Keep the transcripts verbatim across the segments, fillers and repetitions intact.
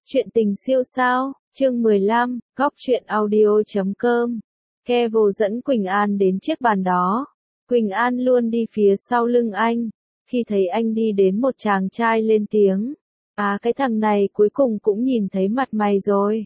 Chuyện tình siêu sao, chương mười lăm, góc truyện audio chấm com. Kevo dẫn Quỳnh An đến chiếc bàn đó. Quỳnh An luôn đi phía sau lưng anh. Khi thấy anh đi đến một chàng trai lên tiếng. À, cái thằng này cuối cùng cũng nhìn thấy mặt mày rồi.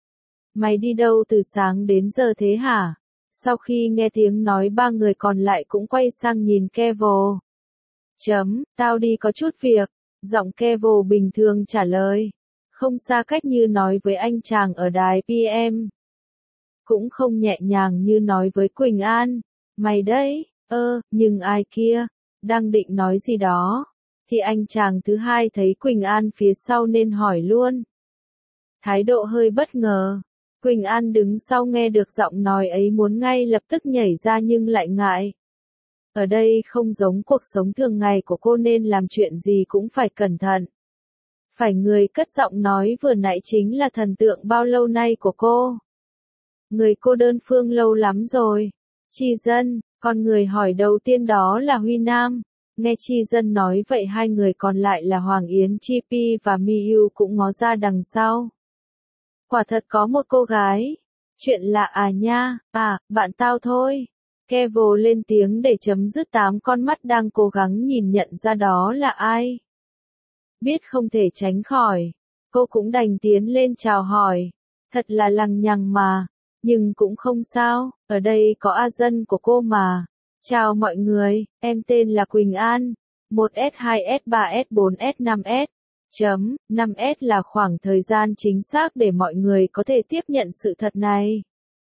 Mày đi đâu từ sáng đến giờ thế hả? Sau khi nghe tiếng nói, ba người còn lại cũng quay sang nhìn Kevo. Chấm, tao đi có chút việc. Giọng Kevo bình thường trả lời. Không xa cách như nói với anh chàng ở đài pê em. Cũng không nhẹ nhàng như nói với Quỳnh An. Mày đấy, ơ, nhưng ai kia, đang định nói gì đó. Thì anh chàng thứ hai thấy Quỳnh An phía sau nên hỏi luôn. Thái độ hơi bất ngờ. Quỳnh An đứng sau nghe được giọng nói ấy muốn ngay lập tức nhảy ra nhưng lại ngại. Ở đây không giống cuộc sống thường ngày của cô nên làm chuyện gì cũng phải cẩn thận. Phải người cất giọng nói vừa nãy chính là thần tượng bao lâu nay của cô. Người cô đơn phương lâu lắm rồi. Chi Dân, còn người hỏi đầu tiên đó là Huy Nam. Nghe Chi Dân nói vậy hai người còn lại là Hoàng Yến Chi Pi và Miu cũng ngó ra đằng sau. Quả thật có một cô gái. Chuyện lạ à nha, à, bạn tao thôi. Kevo lên tiếng để chấm dứt tám con mắt đang cố gắng nhìn nhận ra đó là ai. Biết không thể tránh khỏi, cô cũng đành tiến lên chào hỏi. Thật là lằng nhằng mà, nhưng cũng không sao, ở đây có A Dân của cô mà. Chào mọi người, em tên là Quỳnh An. một S, hai S, ba S, bốn S, năm S. Chấm, năm S là khoảng thời gian chính xác để mọi người có thể tiếp nhận sự thật này.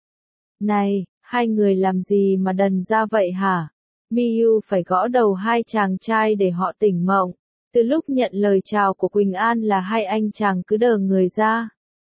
Này, hai người làm gì mà đần ra vậy hả? Miu phải gõ đầu hai chàng trai để họ tỉnh mộng. Từ lúc nhận lời chào của Quỳnh An là hai anh chàng cứ đờ người ra.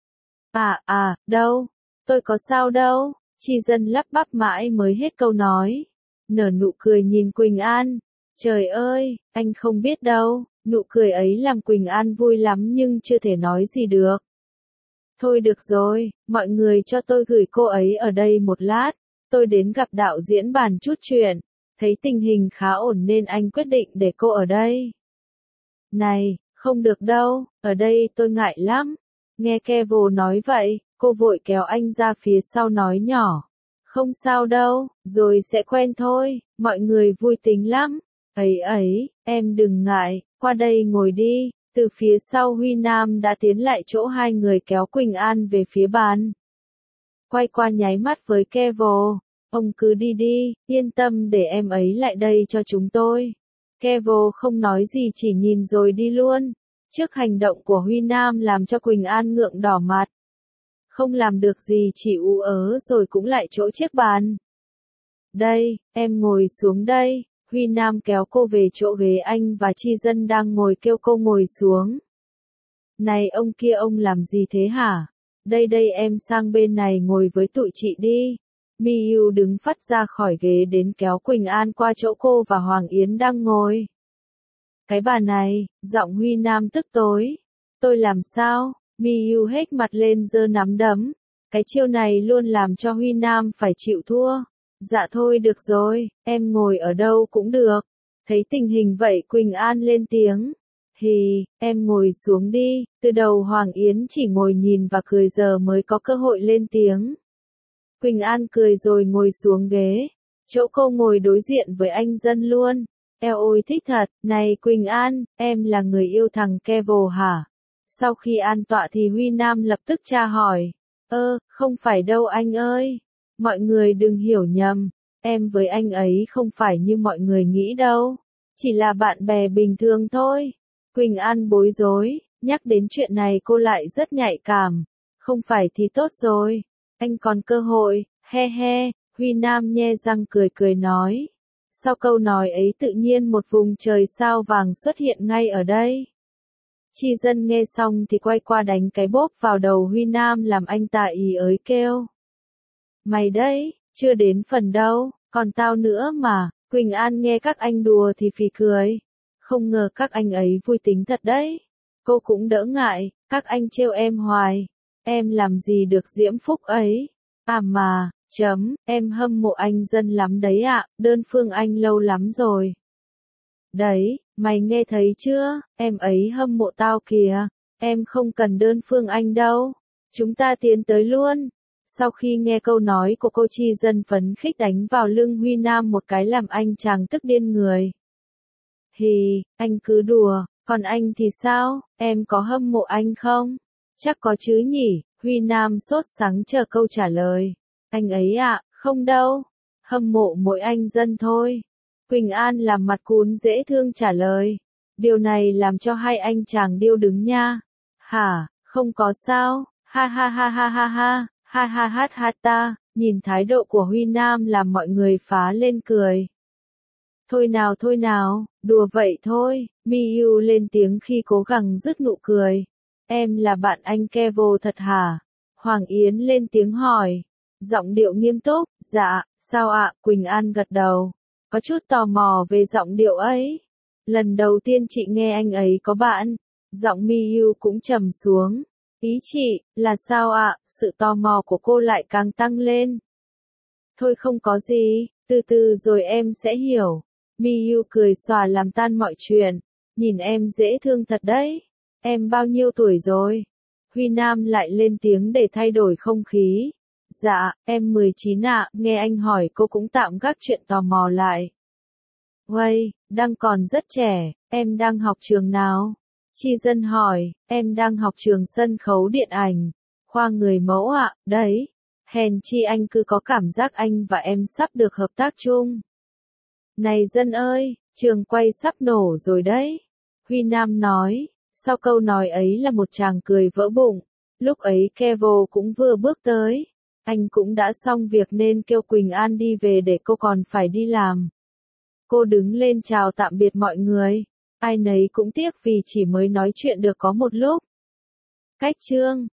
À, à, đâu? Tôi có sao đâu? Chi Dân lắp bắp mãi mới hết câu nói. Nở nụ cười nhìn Quỳnh An. Trời ơi, anh không biết đâu. Nụ cười ấy làm Quỳnh An vui lắm nhưng chưa thể nói gì được. Thôi được rồi, mọi người cho tôi gửi cô ấy ở đây một lát. Tôi đến gặp đạo diễn bàn chút chuyện. Thấy tình hình khá ổn nên anh quyết định để cô ở đây. Này, không được đâu, ở đây tôi ngại lắm. Nghe Kevo nói vậy, cô vội kéo anh ra phía sau nói nhỏ. Không sao đâu, rồi sẽ quen thôi, mọi người vui tính lắm. Ấy ấy, em đừng ngại, qua đây ngồi đi. Từ phía sau Huy Nam đã tiến lại chỗ hai người kéo Quỳnh An về phía bàn. Quay qua nháy mắt với Kevo. Ông cứ đi đi, yên tâm để em ấy lại đây cho chúng tôi. Kevo không nói gì chỉ nhìn rồi đi luôn. Trước hành động của Huy Nam làm cho Quỳnh An ngượng đỏ mặt. Không làm được gì chỉ ú ớ rồi cũng lại chỗ chiếc bàn. Đây, em ngồi xuống đây. Huy Nam kéo cô về chỗ ghế anh và Chi Dân đang ngồi kêu cô ngồi xuống. Này ông kia, ông làm gì thế hả? Đây đây, em sang bên này ngồi với tụi chị đi. Miu đứng phắt ra khỏi ghế đến kéo Quỳnh An qua chỗ cô và Hoàng Yến đang ngồi. Cái bà này, giọng Huy Nam tức tối. Tôi làm sao? Miu hết mặt lên giơ nắm đấm. Cái chiêu này luôn làm cho Huy Nam phải chịu thua. Dạ thôi được rồi, em ngồi ở đâu cũng được. Thấy tình hình vậy Quỳnh An lên tiếng. Hì, em ngồi xuống đi. Từ đầu Hoàng Yến chỉ ngồi nhìn và cười, giờ mới có cơ hội lên tiếng. Quỳnh An cười rồi ngồi xuống ghế. Chỗ cô ngồi đối diện với anh Dân luôn. Eo ôi thích thật, này Quỳnh An, em là người yêu thằng Kevo hả? Sau khi an tọa thì Huy Nam lập tức tra hỏi. Ơ, không phải đâu anh ơi. Mọi người đừng hiểu nhầm, em với anh ấy không phải như mọi người nghĩ đâu. Chỉ là bạn bè bình thường thôi. Quỳnh An bối rối, nhắc đến chuyện này cô lại rất nhạy cảm. Không phải thì tốt rồi. Anh còn cơ hội, he he, Huy Nam nhe răng cười cười nói. Sau câu nói ấy tự nhiên một vùng trời sao vàng xuất hiện ngay ở đây. Chi Dân nghe xong thì quay qua đánh cái bốp vào đầu Huy Nam làm anh ta ý ới kêu. Mày đấy, chưa đến phần đâu, còn tao nữa mà. Quỳnh An nghe các anh đùa thì phì cười. Không ngờ các anh ấy vui tính thật đấy. Cô cũng đỡ ngại, các anh trêu em hoài. Em làm gì được diễm phúc ấy. À mà, chấm, em hâm mộ anh Dân lắm đấy ạ, đơn phương anh lâu lắm rồi. Đấy, mày nghe thấy chưa, em ấy hâm mộ tao kìa. em không cần đơn phương anh đâu. Chúng ta tiến tới luôn. Sau khi nghe câu nói của cô Chi Dân phấn khích đánh vào lưng Huy Nam một cái làm anh chàng tức điên người. Hì, anh cứ đùa, còn anh thì sao, em có hâm mộ anh không? Chắc có chứ nhỉ, Huy Nam sốt sắng chờ câu trả lời. Anh ấy ạ, à, không đâu, hâm mộ mỗi anh dân thôi. Quỳnh An làm mặt cún dễ thương trả lời. Điều này làm cho hai anh chàng điêu đứng nha. Hả, không có sao, ha ha ha ha ha ha, ha ha ha ha ta, nhìn thái độ của Huy Nam làm mọi người phá lên cười. Thôi nào thôi nào, đùa vậy thôi, Miu lên tiếng khi cố gắng dứt nụ cười. Em là bạn anh Kevo thật hả? Hoàng Yến lên tiếng hỏi. Giọng điệu nghiêm túc, dạ, sao ạ? Quỳnh An gật đầu. Có chút tò mò về giọng điệu ấy. Lần đầu tiên chị nghe anh ấy có bạn. Giọng Miu cũng trầm xuống. Ý chị, là sao ạ? Sự tò mò của cô lại càng tăng lên. Thôi không có gì, từ từ rồi em sẽ hiểu. Miu cười xòa làm tan mọi chuyện. Nhìn em dễ thương thật đấy. Em bao nhiêu tuổi rồi? Huy Nam lại lên tiếng để thay đổi không khí. Dạ, em mười chín ạ, nghe anh hỏi cô cũng tạm gác chuyện tò mò lại. Uầy, đang còn rất trẻ, em đang học trường nào? Chi Dân hỏi, em đang học trường sân khấu điện ảnh, khoa người mẫu ạ, đấy. Hèn chi anh cứ có cảm giác anh và em sắp được hợp tác chung. Này Dân ơi, trường quay sắp nổ rồi đấy. Huy Nam nói, sau câu nói ấy là một tràng cười vỡ bụng. Lúc ấy Kevo cũng vừa bước tới. Anh cũng đã xong việc nên kêu Quỳnh An đi về để cô còn phải đi làm. Cô đứng lên chào tạm biệt mọi người. Ai nấy cũng tiếc vì chỉ mới nói chuyện được có một lúc. Cách chương